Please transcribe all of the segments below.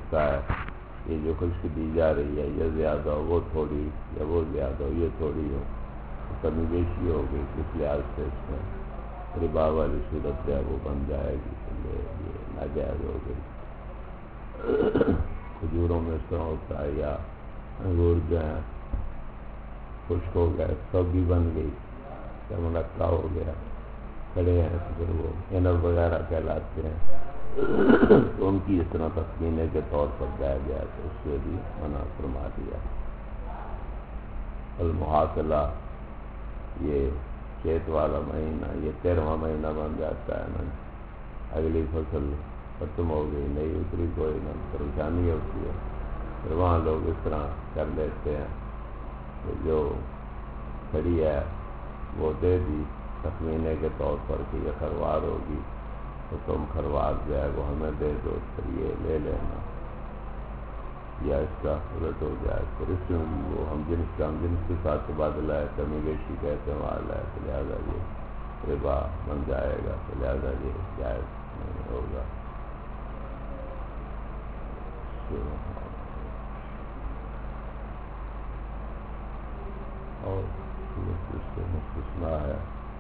سکتا ہے یہ جو خشک دی جا رہی ہے یہ زیادہ ہو وہ تھوڑی، یا وہ زیادہ ہو یہ تھوڑی ہو، کمی بیشی ہو گئی، اس لحاظ سے اس میں ربا والی صورت جو ہے وہ بن جائے گی، تو یہ ناجائز ہو گئی۔ کھجوروں میں اس طرح ہوتا ہے، یا انگور جو ہیں خشک ہو گئے، سب بھی بن گئی یا منقع ہو گیا، کھڑے ہیں تو پھر وہ عنب وغیرہ کہلاتے ہیں، تو ان کی اس طرح تخمینے کے طور پر جائے گیا تو اس سے بھی منع فرما دیا۔ المحاصلہ یہ چیت والا مہینہ، یہ 13واں مہینہ بن جاتا ہے نا، اگلی فصل ختم ہو گئی، نہیں اتری کوئی نہ پریشانی ہوتی ہے، پھر وہاں لوگ اس طرح کر لیتے ہیں کہ جو کھڑی ہے وہ دے دی تخمینے کے طور پر کہ یہ خروار ہوگی، تو تم خروار جو ہے وہ ہمیں دے دو، پھر یہ لے لینا، یا اس کا الٹ ہو جائے، پھر اس میں بھی وہ ہم جنس کے ساتھ تبادلہ ہے، کمی بیشی کا استعمال ہے، تو لہٰذا یہ ربا بن جائے گا، تو لہٰذا یہ جائز نہیں ہوگا۔ اور اس سے مستثنا ہے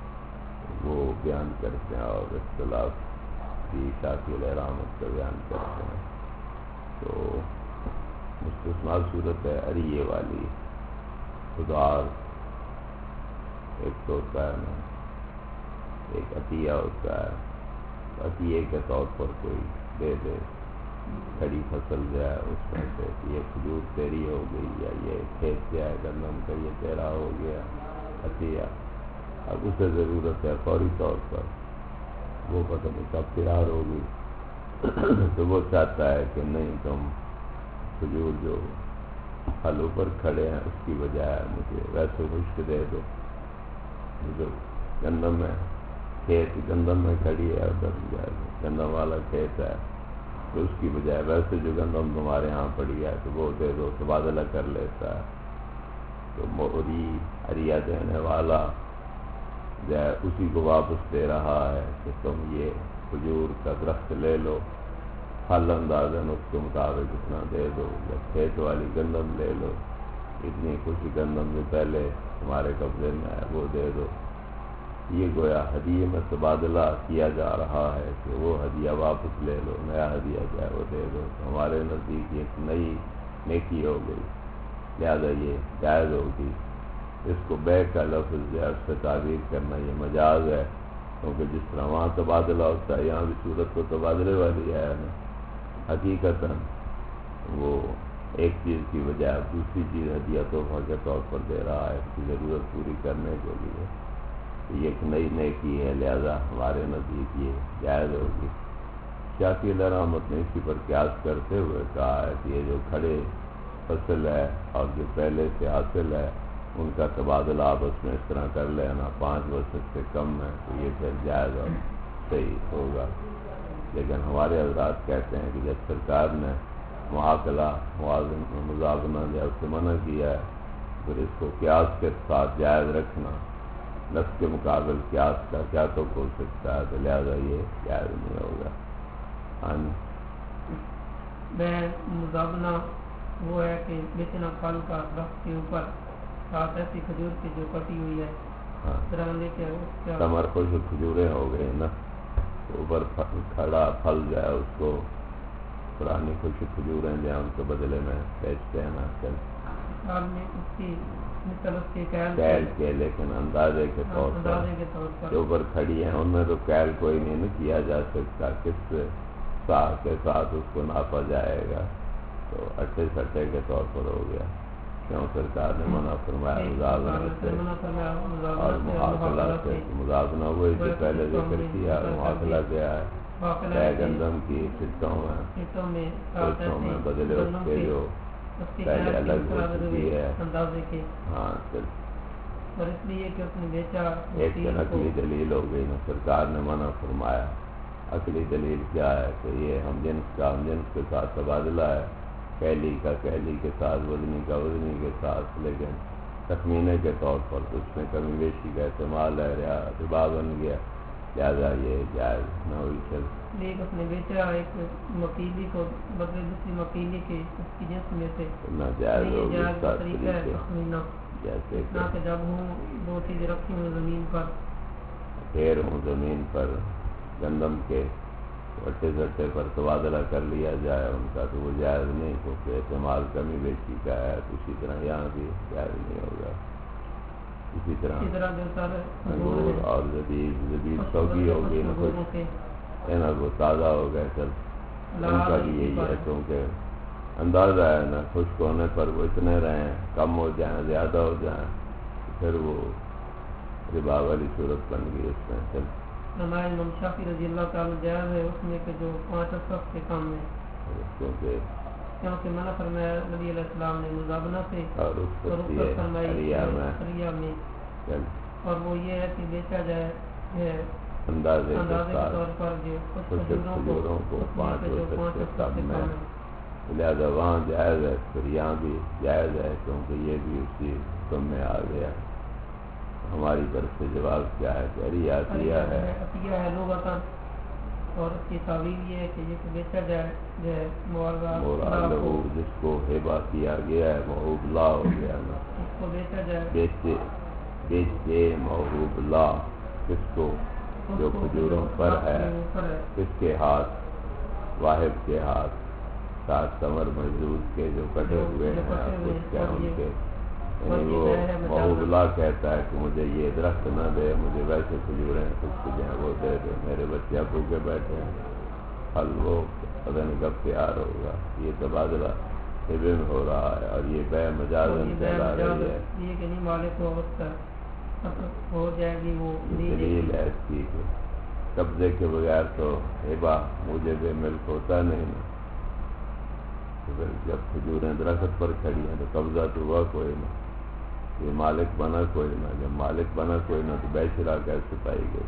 وہ بیان کرتے ہیں، اور اختلاف کی شاکل احرامت کا بیان کرتے ہیں، تو مستثنا صورت ہے عریے والی، خدار ایک تو ہوتا ہے نا، ایک عطیہ ہوتا ہے، عطیے کے طور پر کوئی دے دے کھڑی فصل جو ہے اس میں سے، یہ کھجور تیری ہو گئی، یا یہ کھیت جو ہے گندم کا یہ تیرا ہو گیا عطیہ، اب اسے ضرورت ہے فوری طور پر، وہ پتہ نہیں کب تیار ہوگی، تو وہ چاہتا ہے کہ نہیں تم کھجور جو پھل اوپر کھڑے ہیں اس کی بجائے مجھے ویسے خشک دے دو، جو گندم میں کھیت گندم میں کھڑی ہے، ادھر گندم والا کھیت ہے، تو اس کی بجائے ویسے جو گندم تمہارے ہاں پڑی ہے تو وہ دے دو، تبادلہ کر لیتا ہے، تو موری عریہ دینے والا جو ہے اسی کو واپس دے رہا ہے کہ تم یہ کھجور کا درخت لے لو، پھل اندازن اس کے مطابق اتنا دے دو، یا کھیت والی گندم لے لو، اتنی خوشی گندم جو پہلے تمہارے قبضے میں ہے وہ دے دو، یہ گویا ہدیے میں تبادلہ کیا جا رہا ہے کہ وہ ہدیہ واپس لے لو، نیا ہدیہ جو ہے وہ دے دو، تو ہمارے نزدیک ایک نئی نیکی ہو گئی، لہذا یہ جائز ہوگی۔ اس کو بیع کا لفظ جو ہے اس سے تعبیر کرنا یہ مجاز ہے، کیونکہ جس طرح وہاں تبادلہ ہوتا ہے یہاں بھی صورت تو تبادلے والی ہے نا، حقیقتاً وہ ایک چیز کی بجائے دوسری چیز ہدیہ تحفہ کے طور پر دے رہا ہے اس کی ضرورت پوری کرنے کے لیے، یہ ایک نئی نیکی ہے، لہذا ہمارے نزدیک یہ جائز ہوگی۔ شافعی رحمت نے اسی پر قیاس کرتے ہوئے کہا ہے کہ یہ جو کھڑے فصل ہے اور جو پہلے سے حاصل ہے ان کا تبادلہ آپس میں اس طرح کر لینا 5 وسق سے کم ہے تو یہ پھر جائز اور صحیح ہوگا، لیکن ہمارے حضرات کہتے ہیں کہ جب سرکار نے معاقلہ مزابنہ جو ہے اس سے منع کیا ہے، پھر اس کو قیاس کے ساتھ جائز رکھنا، نفس کے مقابل قیاس کا کیا تو ہو سکتا ہے، تو لہذا یہ جائز نہیں ہوگا۔ مزابنہ وہ ہے کہ بیچنا پھل کا درخت کے اوپر ساتھ ایسی کھجور کی جو کٹی ہوئی ہے، کمر خوش کھجوریں ہو گئی نا، اوپر کھڑا پھل جو ہے اس کو پرانی خوش کھجوریں جو ہیں ان کے بدلے میں بیچتے ہیں نا، کیل کے، لیکن اندازے کے طور پر جو اوپر کھڑی ہیں ان میں تو کیل کوئی نہیں کیا جا سکتا، کس سا کے ساتھ اس کو ناپا جائے گا، تو اٹھے سٹے کے طور پر ہو گیا، کیوں سرکار نے منع فرمایا مزابنہ سے اور محاصلہ سے۔ مزابنہ وہی جو پہلے ذکر کیا، محاصلہ کیا ہے گندم کی سٹوں میں بدلے اس کے جو پہلے الگ ہو چکی ہے، ہاں اور اس لیے کہ اس نے بیچا ایک عقلی دلیل ہو گئی نا، سرکار نے منع فرمایا، عقلی دلیل کیا ہے کہ یہ ہم جنس کا ہم جنس کے ساتھ تبادلہ ہے، کیلی کا کیلی کے ساتھ، وزنی کا وزنی کے ساتھ، لیکن تخمینے کے طور پر اس میں کمی بیشی کا استعمال ہے، ربا بن گیا، لہٰذا یہ جائز نہ ہوئی چل. ایک اس نے بیچا ایک مکیلی کو بدلے دوسری مکیلی کے اس کی جنس میں سے نہ جائز ہوگی اس کا طریقہ ہے تخمینہ جیسے اتنا کہ جب ہوں دو چیزیں رکھی ہوں زمین پر پھر ہوں زمین پر گندم کے اٹھے سٹے پر تبادلہ کر لیا جائے ان کا تو وہ جائز نہیں کیونکہ استعمال کمی بیشی کا ہے. تو اسی طرح یہاں بھی جائز نہیں ہوگا. اسی طرح جو سر انگور اور زبیب سوگی ہوگی نہ کچھ نہ وہ تازہ ہو گئے سب ان کا بھی یہی ہے کیونکہ اندازہ ہے نا خشک ہونے پر وہ اتنے رہیں کم ہو جائیں زیادہ ہو جائیں پھر وہ ربا والی صورت بن گئی اس میں. پھر نمائن امام شافعی رضی اللہ تعالیٰ جائز ہے اس میں کہ جو 5 صف کے کام ہے کیونکہ منع فرمایا نبی علیہ السلام نے مزابنہ سے اور رخصت فرمائی عریہ میں اور وہ یہ ہے کہ بیچا جائے اندازے کے طور پر جو کچھ کھجوروں کو 5 سے کم میں لہٰذا وہاں جائز ہے. پھر یہاں بھی جائز ہے کیونکہ یہ بھی اسی حکم میں آ گیا. ہماری طرف سے جواب کیا ہے کہ عطیہ ہے لغتاً اور اس کی تعویل یہ ہے کہ یہ بیچا جائے لہو جس کو ہیبا کیا گیا ہے موہوب لا ہو گیا نا اس کو بیچا جائے بیچتے موہوب لا کس کو جو کھجوروں پر ہے کس کے ہاتھ واحد کے ہاتھ ساتھ کمر مجدود کے جو کٹے ہوئے ہیں کچھ کیا ان کے یعنی وہ موہوب لا کہتا ہے کہ مجھے یہ درخت نہ دے مجھے ویسے کھجوریں کچھ ہیں وہ دے دے میرے بچے بھوکے بیٹھے ہیں پھل وہ پتہ نہیں کب تیار ہوگا. یہ تبادلہ ہبے میں ہو رہا ہے اور یہ بے مجازن چلا رہی ہے. یہ کہ نہیں مالک ہو جائے گی وہ دلیل ہے اس کی کہ قبضے کے بغیر تو ہبا مجھے بے ملک ہوتا نہیں نا. پھر جب کھجوریں درخت پر کھڑی ہیں تو قبضہ تو ہوا کوئی نہ یہ مالک بنا کوئی نہ. جب مالک بنا کوئی نہ تو بے شرا کیسے پائی گئی.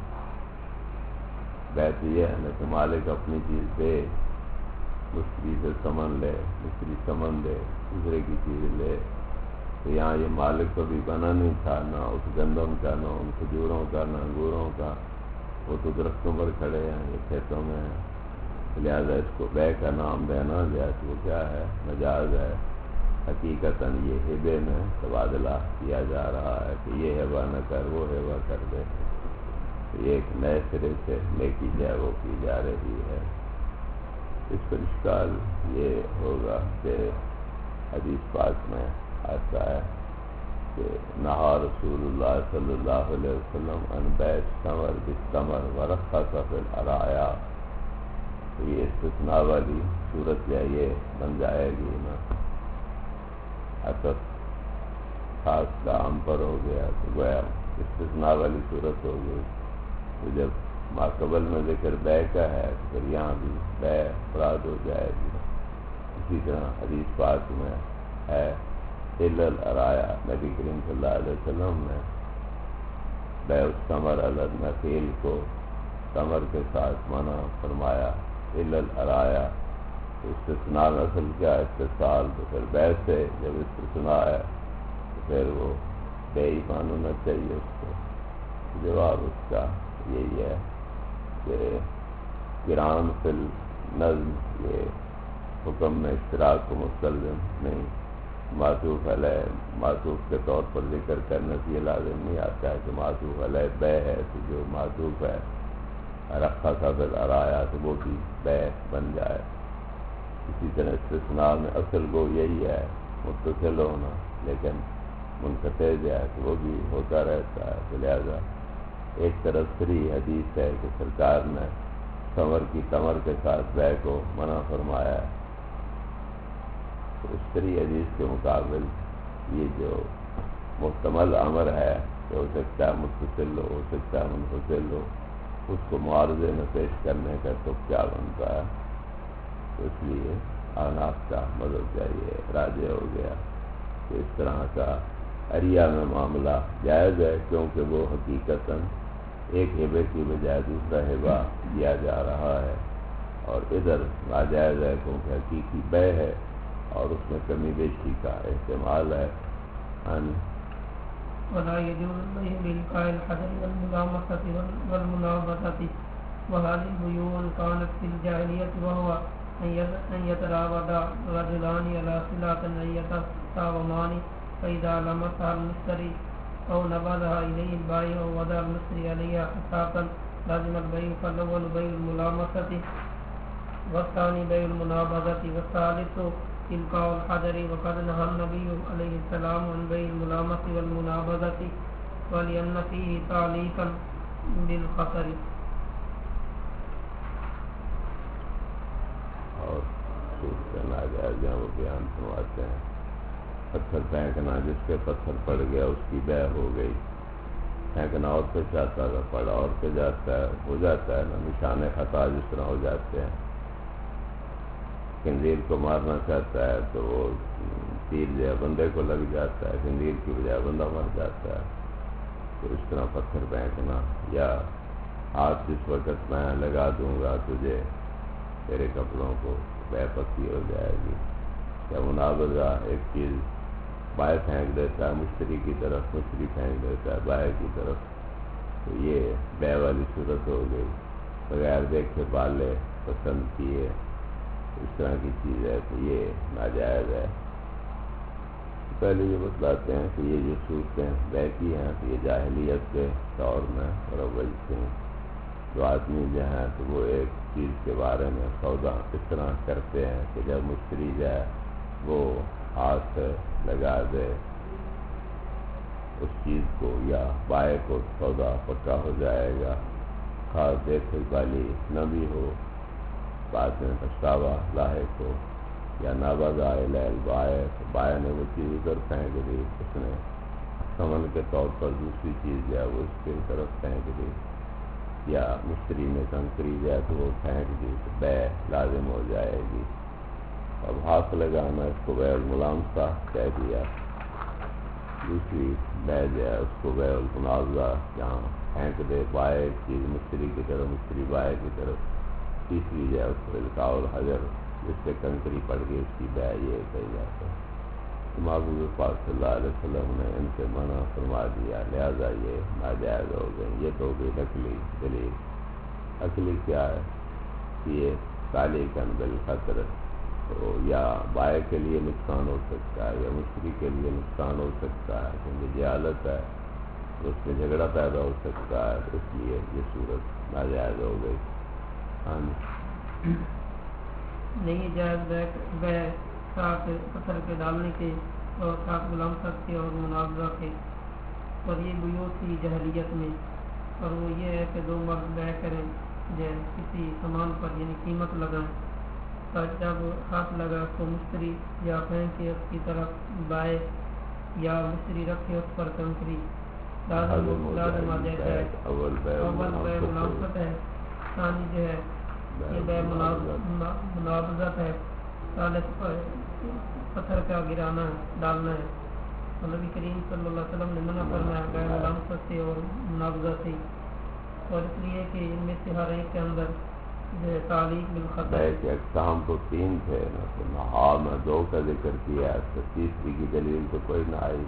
بہت یہ ہے نا کہ مالک اپنی چیز دے مستری سے سمن لے مستری سمن دے دوسرے کی چیز لے. تو یہاں یہ مالک تو بھی بنا نہیں تھا نہ اس گندم کا نہ ان کھجوروں کا نہ انگوروں کا. وہ تو درختوں پر کھڑے ہیں یہ کھیتوں میں ہیں. لہٰذا اس کو بے کا نام دینا جائے تو وہ کیا ہے مجاز ہے. حقیقتاً یہ ہبے میں تبادلہ کیا جا رہا ہے کہ یہ ہبا نہ کر وہ ہبا کر دے. یہ ایک نئے سرے سے نیکی جائے وہ کی جا رہی ہے. اس پر اشکال یہ ہوگا کہ حدیث پاک میں آتا ہے کہ نہا رسول اللہ صلی اللہ علیہ وسلم ان بیع الثمر بالثمر ورخص فی العرایا. تو یہ استثناء والی صورت یہ بن جائے گی نا عطف خاص کا عام پر ہو گیا تو گویا استثناء والی صورت ہو گئی. تو جب ماقبل میں ذکر بے کا ہے تو پھر یہاں بھی بے افراد ہو جائے گی. اسی طرح حدیث پاک میں ہے الا العرایا نبی کریم صلی اللہ علیہ وسلم نے بیع الثمر علی النخیل کو ثمر کے ساتھ منع فرمایا. الا العرایا استثناء اصل کیا اتصال تو پھر بے سے جب استثناء ہے تو پھر وہ بے ہی ماننا چاہیے اس کو. جواب اس کا یہی ہے کہ قرآن فی النظم یہ حکم میں اشتراک کو مستلزم نہیں. معطوف علیہ معطوف کے طور پر ذکر کرنے سے یہ لازم نہیں آتا ہے کہ معطوف علیہ بے ہے تو جو معطوف ہے رکھا تھا پھر ارایا تو وہ بھی بے بن جائے. اسی طرح استثناء میں اصل کو یہی ہے متصل ہونا لیکن منقطع جائے تو وہ بھی ہوتا رہتا ہے. تو لہٰذا ایک طرف سری حدیث ہے کہ سرکار نے ثمر کی تمر کے ساتھ بے کو منع فرمایا ہے. تو اس سری حدیث کے مقابل یہ جو محتمل امر ہے کہ ہو سکتا ہے متصل ہو سکتا ہے منفصل ہو اس کو معارضے میں پیش کرنے کا تو کیا بنتا ہے. تو اس لیے احناف کا مذہب چاہیے راجع ہو گیا کہ اس طرح کا عریہ میں معاملہ جائز ہے کیونکہ وہ حقیقتاً ایک ہبے کی بجائے دوسرا ہبہ دیا جا رہا ہے اور ادھر ناجائز ہے کیونکہ حقیقی بے ہے اور اس میں کمی بیشی کا احتمال ہے. ولا يجوز البيع بإلقاء الحجر والملامسة والمنابذة وهذه البيوع كانت في الجاهلية وهو أن يتراود رجلان على صلة أن يتساومان فإذا لمسها المشتري أو نبذها إليه البائع ووضع المشتري عليها حسابا لازم البيع فالأول بيع الملامسة والثاني بيع المنابذة والثالث إلقاء الحجر وقد نهى النبي عليه السلام عن بيع الملامسة والمنابذة ولأن فيه تعليقا بالخطر. اور ناجائز وہ بیان سنواتے ہیں پتھر پھینکنا، جس پہ پتھر پڑ گیا اس کی بیع ہو گئی، پھینکنا اور پہ جاتا ہے، پڑا اور پہ جاتا ہے، ہو جاتا ہے نا نشان خطا جس طرح ہو جاتے ہیں. خنزیر کو مارنا چاہتا ہے تو وہ تیر جو ہے بندے کو لگ جاتا ہے، خنزیر کی بجائے بندہ مر جاتا ہے. تو اس طرح پتھر پھینکنا یا ہاتھ جس وقت میں لگا دوں گا تجھے تیرے کپڑوں کو بے پکی ہو جائے گی. یا منابضہ ایک چیز بائیں پھینک دیتا ہے مشتری کی طرف، مشتری پھینک دیتا ہے بائیں کی طرف، تو یہ بے والی صورت ہو گئی. بغیر دیکھے بالے پسند کیے اس طرح کی چیز ہے تو یہ ناجائز ہے. پہلے یہ بتلاتے ہیں کہ یہ جو صورتیں بے کی ہیں تو یہ جاہلیت کے دور میں مروج تھیں. جو آدمی جو ہیں تو وہ ایک چیز کے بارے میں سودا اس طرح کرتے ہیں کہ جب مشتری جائے وہ ہاتھ لگا دے اس چیز کو یا بائے کو سودا پکا ہو جائے گا، خاص دیکھ بھالی نہ بھی ہو، بعد میں پچھتاوا لاحق ہو. یا نابغہ لیل بائے نے وہ چیز ادھر پھینک دی، اس نے سمن کے طور پر دوسری چیز جو ہے وہ اس کی طرف پھینک دی، یا مشتری نے کنکری جو ہے تو وہ پھینک دی تو بے لازم ہو جائے گی. اب ہاتھ لگانا اس کو بے الملامسہ کہہ دیا. دوسری بے جو ہے اس کو بے المنابضہ جہاں پھینک دے بائے چیز مشتری کی طرف، مشتری بائے کی طرف. تیسری جو ہے اس کو القاء الحجر جس پہ کنکری پڑ گئی اس کی بے یہ کہی جاتا ہے. محبوب پاک صلی اللہ علیہ وسلم نے ان سے منع فرما دیا، لہذا یہ ناجائز ہو گئی. یہ تو ہو گئی نقلی دلیل. اصلی کیا ہے کہ یہ تعلیقاً بالخطر، تو یا بائے کے لیے نقصان ہو سکتا ہے یا مشتری کے لیے نقصان ہو سکتا ہے کیونکہ جہالت ہے، اس میں جھگڑا پیدا ہو سکتا ہے، اس لیے یہ صورت ناجائز ہو گئی. ہاں نہیں جائز بے ساتھ پتھر کے ڈالنے کے اور ساتھ ملامست کے اور مناظرہ کے. اور یہ بیوع تھی جہلیت میں، اور وہ یہ ہے کہ دو مرد بے کریں جائے کسی سامان پر یعنی قیمت لگائیں، اور جب ہاتھ لگا تو مشتری یا پھینک کے اس کی طرف بائے یا مشتری رکھے اس پر کنکری لازم آ جائے. اول بے ملامست ہے، ثانی جو ہے یہ بے منابضت ہے، ثالث پتھر کا گرانا ہے، ڈالنا ہے. اور نبی کریم صلی اللہ علیہ وسلم نے منع فرمایا بے ملامست سے اور منابضت سے، اور اس لیے کہ ان میں سے ہر ایک کے اندر جو تعلیق بالخطر کہ اقسام تو تین تھے نا، تو نہا میں دو کا ذکر کیا تو تیسری کی دلیل تو کوئی نہ آئی.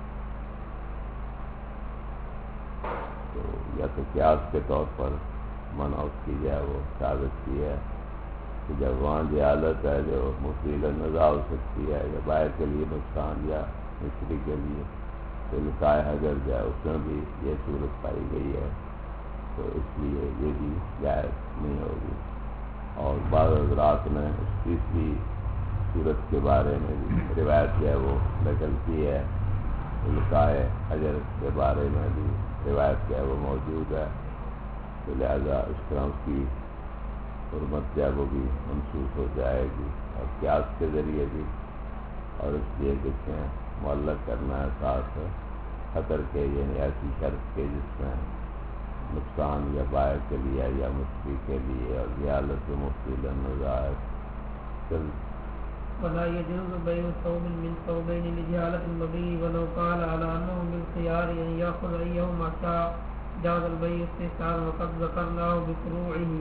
تو یا تو قیاس کے طور پر منع اس کی جائے وہ ثابت کی ہے کہ جب وہاں جہالت ہے جو مفیل نزا ہو سکتی ہے یا بائر کے لیے نقصان یا مشتری کے لیے، تو القاء حجر جو ہے اس میں بھی یہ صورت پائی گئی ہے، تو اس لیے یہ بھی جائز نہیں ہوگی. اور بعض حضرات نے اس تیسری صورت کے بارے میں بھی روایت جو ہے وہ نقل کی ہے، القاء حجر کے بارے میں بھی روایت جو ہے وہ موجود ہے، تو لہذا اس طرح اس کی حرمت جو ہے وہ بھی منسوخ ہو جائے گی. اور قیاس کے ذریعے بھی، اور اس لیے دیکھیں معلق کرنا ہے ساتھ خطر کے، یعنی ایسی شرط کے جس میں نقصان یا بائع کے لیے یا مشتری کے لیے، اور جہالت مفصل نظائر. ولا يجوز بيع ثوب من ثوبين لجهالة المبيع ولو قال على أنه بالخيار أن يأخذ أيهما شاء جاز البيع استحسان وقد ذكرناه بفروعه.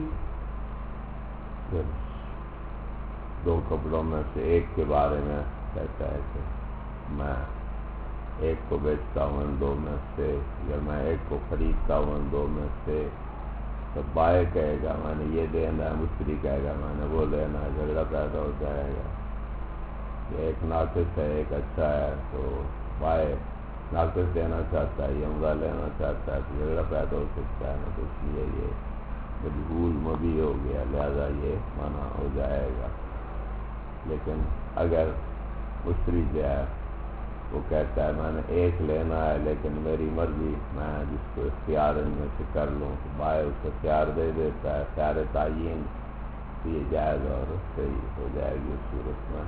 دو کپڑوں میں سے ایک کے بارے میں کہتا ہے کہ میں ایک کو بیچتا ہوں ان دو میں سے، یا میں ایک کو خریدتا ہوں ان دو میں سے، تو بائے کہے گا میں نے یہ دینا ہے، مشتری کہے گا میں نے وہ لینا ہے، جھگڑا پیدا ہو جائے گا۔ یہ ایک ناقص ہے ایک اچھا ہے، تو بائے ناقص دینا چاہتا ہے، یہ عمدہ لینا چاہتا ہے، تو جھگڑا پیدا ہو سکتا ہے نا، تو اس لیے یہ مجبور مبی ہو گیا، لہذا یہ منع ہو جائے گا۔ لیکن اگر مشتری جو ہے وہ کہتا ہے میں نے ایک لینا ہے لیکن میری مرضی، میں جس کو اختیار ان میں سے کر لوں، تو بائے اس کو اختیار دے دیتا ہے، اختیار تعین، تو یہ جائز اور صحیح ہو جائے گی اس صورت میں۔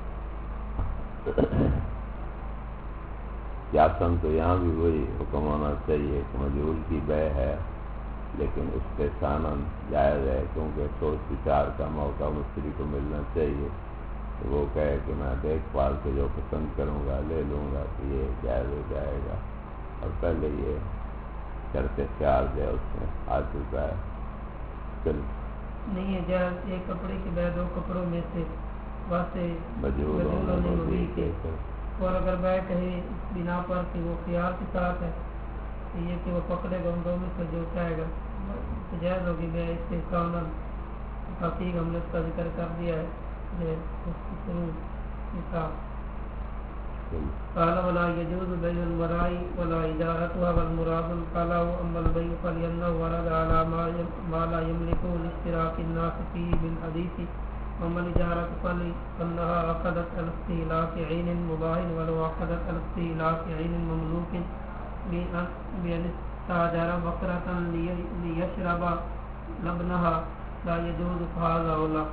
قیاساً تو یہاں بھی وہی حکم ہونا چاہیے کہ مجہول کی بے ہے لیکن اس پہ ثاناً جائز ہے، کیونکہ سوچ وچار کا موقع مشتری کو ملنا چاہیے، تو وہ کہے کہ میں دیکھ بھال کے جو پسند کروں گا لے لوں گا، تو یہ جائز ہو جائے گا، اور پہلے یہ شرط اختیار جو ہے اس میں آ چکا ہے۔ پھر نہیں ہے جائز ایک کپڑے کے بعد دو کپڑوں میں سے واسطے مجہول ہونے مبی کے، کے اور اگر بائے کہے اس بنا پر کہ وہ خیار کے ساتھ ہے، تو یہ کہ وہ پکڑے گا ان دو میں سے جو چاہے گا، تو جائز ہوگی بے اس سے قانون تحقیق ہم نے اس کا ذکر کر دیا ہے کہ اس کی شروع نصاب قال ولا يجوز بيع المراء ولا إجارتها والمراد القلاء أما البيع فلأنه ورد على ما لا يملك لاشتراك الناس فيه بالحديث، وأما الإجارة فإنها عقدت على استهلاك عين مباح ولو عقدت على استهلاك عين مملوك، بأن استأجر بقرة ليشرب لبنها لا يجوز فهذا أولى۔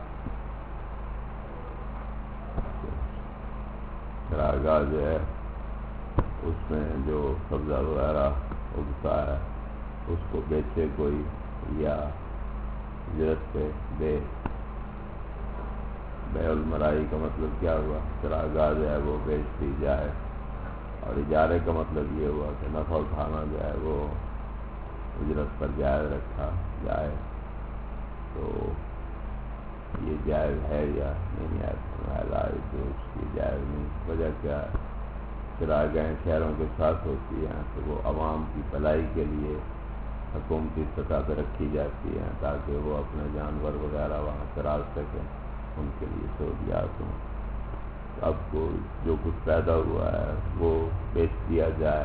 چراگاہ جو ہے اس میں جو سبزہ وغیرہ اگتا ہے اس کو بیچے کوئی یا اجرت پہ دے۔ بیع المرائی کا مطلب کیا ہوا؟ چراگاہ جو ہے وہ بیچ دی جائے، اور اجارے کا مطلب یہ ہوا کہ نفع اٹھانا جو ہے وہ اجرت پر جائز رکھا جائے، تو یہ جائز ہے یا نہیں ہے؟ جو اس کی جائز نہیں، وجہ کیا ہے؟ چراگاہیں شہروں کے ساتھ ہوتی ہیں تو وہ عوام کی بھلائی کے لیے حکومتی سطح پہ رکھی جاتی ہیں تاکہ وہ اپنے جانور وغیرہ وہاں چرا سکیں، ان کے لیے سہولیات ہوں۔ اب کو جو کچھ پیدا ہوا ہے وہ بیچ دیا جائے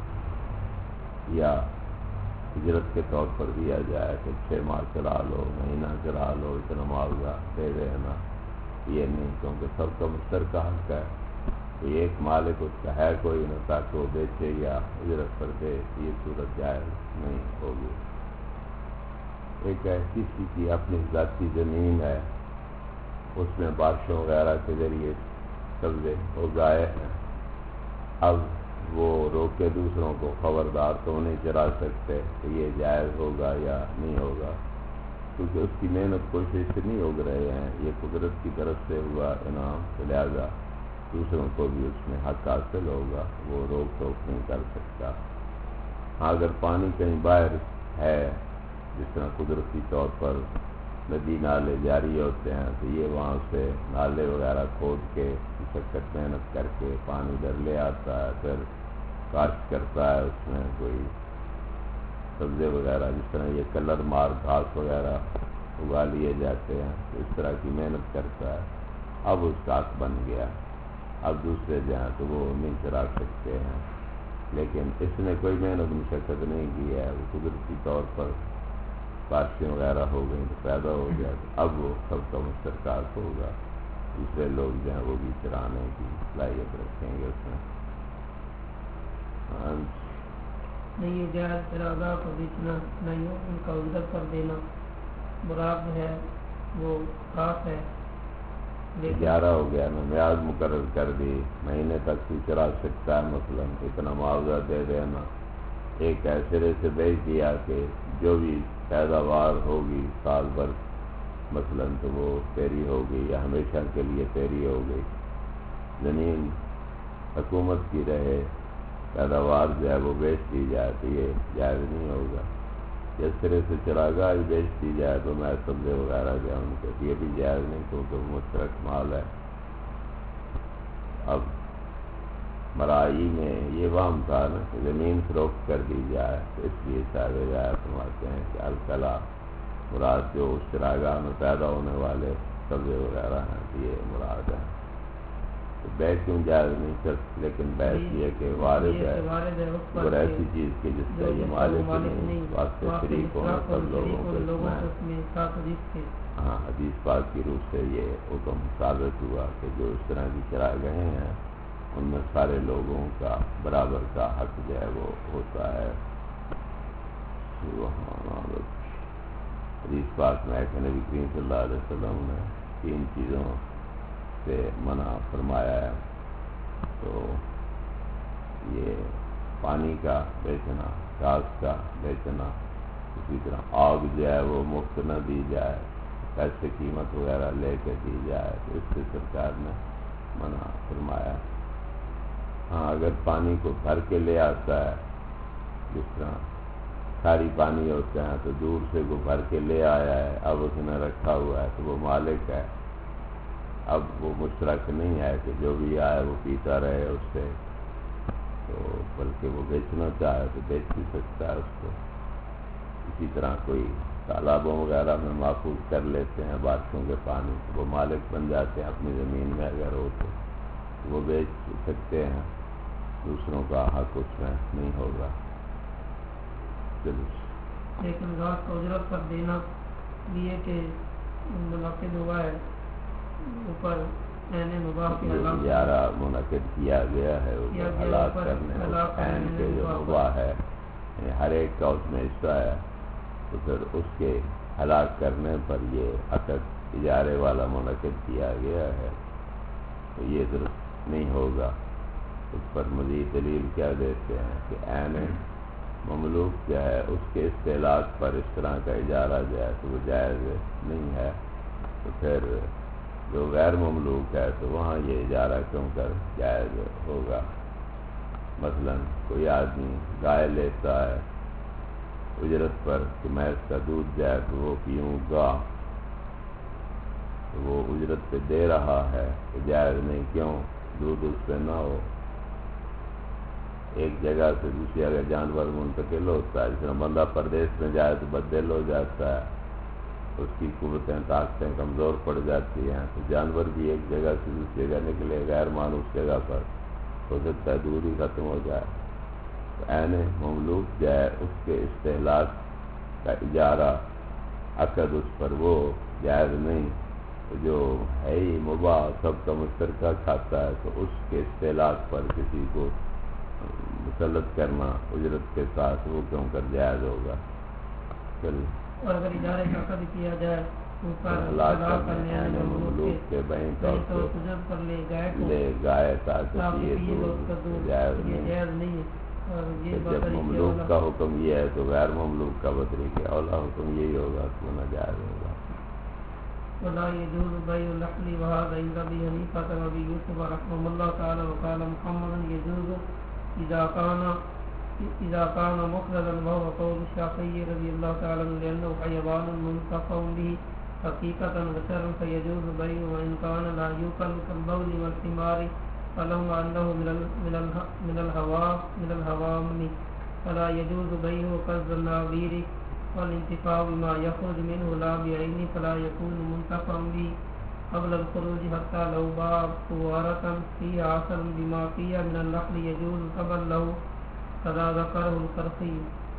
یا اجرت کے طور پر دیا جائے کہ 6 ماہ چلا لو، مہینہ چلا لو، اتنا معاوضہ دے دینا، یہ نہیں، کیونکہ سب کا مشترکہ حق ہے، کوئی ایک مالک اس کا ہے کوئی نہ، تاکہ وہ بیچے یا اجرت پر دے، یہ صورت جائز نہیں ہوگی۔ ایک ہے کسی کی اپنی ذاتی زمین ہے، اس میں بارشوں وغیرہ کے ذریعے قبضے اگائے ہیں، اب وہ روک کے دوسروں کو خبردار تو نہیں چرا سکتے، تو یہ جائز ہوگا یا نہیں ہوگا، کیونکہ اس کی محنت کوشش سے نہیں اگ رہے ہیں، یہ قدرت کی طرف سے ہوا انعام، تو لہٰذا دوسروں کو بھی اس میں حق حاصل ہوگا، وہ روک ٹوک نہیں کر سکتا۔ ہاں اگر پانی کہیں باہر ہے، جس طرح قدرتی طور پر ندی نالے جاری ہوتے ہیں، تو یہ وہاں سے نالے وغیرہ کھود کے مشقت محنت کر کے پانی ادھر لے آتا ہے، پھر کاشت کرتا ہے، اس میں کوئی سبزے وغیرہ، جس طرح یہ کلر مار گھاس وغیرہ اگا لیے جاتے ہیں، تو اس طرح کی محنت کرتا ہے، اب اس کا حق بن گیا، اب دوسرے جہاں تو وہ نہیں چرا سکتے ہیں، لیکن اس نے کوئی محنت مشقت نہیں کی ہے، وہ قدرتی طور پر بارشیں وغیرہ ہو گئیں تو پیدا ہو گیا، تو اب وہ سب کا مشترکہ ہوگا، دوسرے لوگ جو ہیں وہ بھی چرانے کی صلاحیت رکھیں گے اس میں۔ نہیں یہ جائز چراگاہ کو بیچنا نہیں ہو، ان کا اجرت پر دینا مراد ہے وہ خاص ہے، گیارہ ہو گیا نا، میعاد مقرر کر دی، مہینے تک تو چرا سکتا ہے، مثلا اتنا معاوضہ دے دینا، ایک ایسے سے بیچ دیا کہ جو بھی پیداوار ہوگی سال بھر مثلا تو وہ تیری ہو گئی یا ہمیشہ کے لیے تیری ہو گئی، زمین حکومت کی رہے، پیداوار جو ہے وہ بیچ دی جائے، تو یہ جائز نہیں ہوگا۔ جس طرح سے چراگاہ ہی بیچ دی جائے تو میں سبزے وغیرہ جو ان کے یہ بھی جائز نہیں، کیونکہ وہ مشترک مال ہے۔ اب مرائی میں یہ وہم تھا نا کہ زمین فروخت کر دی جائے، تو اس لیے صاحب رعایت فرماتے ہیں کہ الکلا مراد جو اس چراگاہ میں پیدا ہونے والے سبزے وغیرہ ہیں یہ مراد ہے. تو بیع کیوں جائز نہیں کرتے، لیکن بیع یہ کہ وارث ہے اور ایسی چیز کی جس کا یہ مالک نہیں، واسطے شریک ہونا سب لوگوں کو اس میں. ہاں حدیث پاک کی روح سے یہ حکم ثابت ہوا کہ جو اس طرح کی چراگاہیں ہیں ان میں سارے لوگوں کا برابر کا حق جو ہے وہ ہوتا ہے. حدیث پاک میں کہ نبی کریم صلی اللہ علیہ وسلم نے 3 چیزوں سے منع فرمایا ہے. تو یہ پانی کا بیچنا، گھاس کا بیچنا، اسی طرح آگ جو ہے وہ مفت نہ دی جائے، پیسے قیمت وغیرہ لے کے دی جائے، تو اس سے سرکار نے منع فرمایا. ہاں اگر پانی کو بھر کے لے آتا ہے، جس طرح کھاری پانی ہوتا ہے تو دور سے وہ بھر کے لے آیا ہے، اب اس نے رکھا ہوا ہے تو وہ مالک ہے، اب وہ مشترک نہیں ہے کہ جو بھی آئے وہ پیتا رہے اس سے، تو بلکہ وہ بیچنا چاہے تو بیچ بھی سکتا ہے اس کو. اسی طرح کوئی تالابوں وغیرہ میں محفوظ کر لیتے ہیں بارشوں کے پانی، تو وہ مالک بن جاتے ہیں اپنی زمین میں، اگر ہو تو وہ بیچ سکتے ہیں، دوسروں کا حق اس میں نہیں ہوگا. لیکن گھاس کو اجرت پر دینا لیے کہ منعقد ہوا ہے اوپر مباح کے اجارہ منعقد کیا گیا ہے ہلاک کرنے عین کے جو مباح ہے، یعنی ہر ایک کا اس میں حصہ ہے، تو پھر اس کے ہلاک کرنے پر یہ عقد اجارے والا منعقد کیا گیا ہے، تو یہ درست نہیں ہوگا. اس پر مزید دلیل کیا دیتے ہیں کہ عین مملوک کیا ہے، اس کے استہلاک پر اس طرح کا اجارہ جو ہے تو وہ جائز نہیں ہے. تو پھر جو غیر مملوک ہے تو وہاں یہ اجارہ کیوں کر جائز ہوگا. مثلا کوئی آدمی گائے لیتا ہے اجرت پر کہ میں اس کا دودھ جو ہے تو وہ پیوں گا، تو وہ اجرت پہ دے رہا ہے تو جائز نہیں. کیوں؟ دودھ اس پہ نہ ہو. ایک جگہ سے دوسری جگہ جانور منتقل ہوتا ہے، جس طرح بندہ پردیس میں جائے تو بدل ہو جاتا ہے، اس کی قوتیں طاقتیں کمزور پڑ جاتی ہیں، تو جانور بھی ایک جگہ سے دوسری جگہ نکلے غیر مانوس جگہ پر، ہو سکتا ہے دور ہی ختم ہو جائے. تو عین مملوک جو ہے اس کے استہلاک کا اجارہ عقد اس پر وہ جائز نہیں. جو ہے ہی مباح سب کا مشترکہ کھاتا ہے، تو اس کے استہلاک پر کسی کو مسلط کرنا اجرت کے ساتھ وہ کیوں کر جائز ہوگا. اور اگر اجارے کا عقد کیا جائے ہلاک کرنے عین مملوک کے بین طور پر لے گائے تاکہ یہ جائز نہیں. جب مملوک کا حکم یہ ہے تو غیر مملوک کا بطریق اولا حکم یہی ہوگا کہ نہ جائز ہوگا. ولا يجوز بيع اللحم وهذا عند ابي حنيفه وابي يوسف رحمهم الله تعالى وقال محمد يجوز اذا كان مخرجا وهو قول الشافعي رضي الله تعالى عنه لانه حيوان منتفع به حقيقه وشرعا فيجوز بيع وان كان لا يؤكل كالبول والثمار فلو انه من الهوام فلا يجوز بيعه كالزنابير والانتفاع بما يخرج منه لا بعينه فلا يكون منتفعا به قبل الخروج حتى لو باع فوارة فيها عسل بما فيها من النخل يجوز قبل له كذا ذكره القرطبي.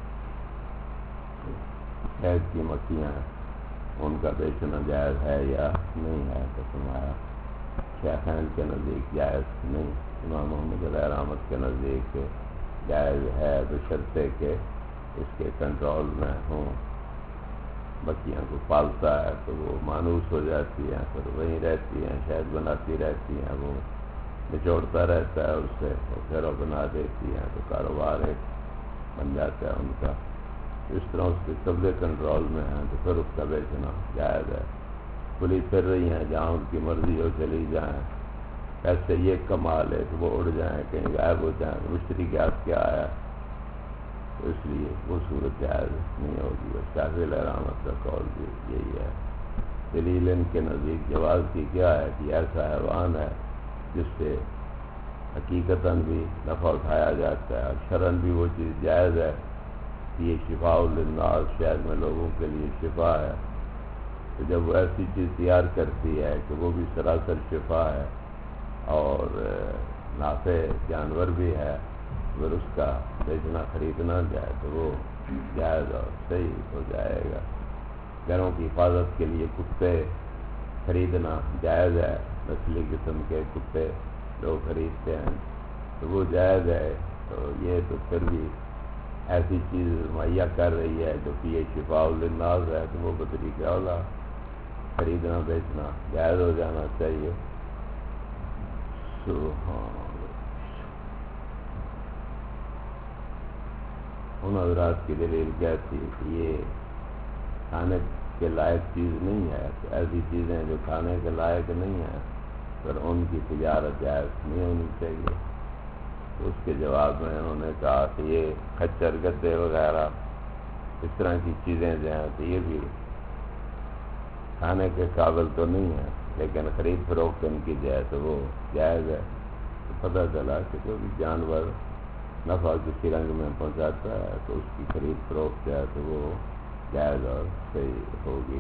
شہد کی مکھیاں ان کا بیچنا جائز ہے یا نہیں ہے؟ تو فرمایا شیخین کے نزدیک جائز نہیں، امام محمد علیہ رحمت کے نزدیک جائز ہے بشرطے کہ اس کے کنٹرول میں ہوں. مکھیاں کو پالتا ہے تو وہ مانوس ہو جاتی ہیں، پھر وہیں رہتی ہیں، شہد بناتی رہتی ہیں، وہ نچوڑتا رہتا ہے اس سے، وہ پھر وہ بنا دیتی ہیں، تو کاروبار ایک بن جاتا ہے ان کا. اس طرح اس کے قبضے کنٹرول میں ہیں تو پھر اس کا بیچنا جائز ہے. کھلی پھر رہی ہیں، جہاں ان کی مرضی ہو چلی جائیں، ایسے یہ کمال ہے کہ وہ اڑ جائیں، کہیں غائب ہو جائیں، مشتری کے ہاتھ کیا آیا، تو اس لیے وہ صورت جائز نہیں ہوگی. شافعی علیہ رحمت کا قول بھی یہی ہے. دلیل ان کے نزدیک جواز کی کیا ہے کہ ایسا حیوان ہے جس سے حقیقتاً بھی نفع اٹھایا جاتا ہے، اور شرعاً بھی وہ چیز جائز ہے کہ یہ شفاء للناس، شہر میں لوگوں کے لیے شفا ہے. تو جب وہ ایسی چیز تیار کرتی ہے کہ وہ بھی سراسر شفا ہے اور نافع جانور بھی ہے، اگر اس کا بیچنا خریدنا جائے تو وہ جائز اور صحیح ہو جائے گا. گھروں کی حفاظت کے لیے کتے خریدنا جائز ہے، نسلی قسم کے کتے لوگ خریدتے ہیں تو وہ جائز ہے. تو یہ تو پھر بھی ایسی چیز مہیا کر رہی ہے جو کہ یہ شفاء للناس ہے، تو وہ بطریق اولا خریدنا بیچنا جائز ہو جانا چاہیے. ان حضرات کی دلیل کیا تھی کہ یہ کھانے کے لائق چیز نہیں ہے، تو ایسی چیزیں جو کھانے کے لائق نہیں ہیں پر ان کی تجارت جائز نہیں ہونی چاہیے. تو اس کے جواب میں انہوں نے کہا کہ یہ کھچر گدے وغیرہ اس طرح کی چیزیں جو ہیں تو یہ بھی کھانے کے قابل تو نہیں ہیں، لیکن خرید فروخت ان کی جائے تو وہ جائز ہے. تو پتہ چلا کہ جو بھی جانور نفع کسی رنگ میں پہنچاتا ہے تو اس کی خرید فروخت جو ہے تو وہ جائز اور صحیح ہوگی.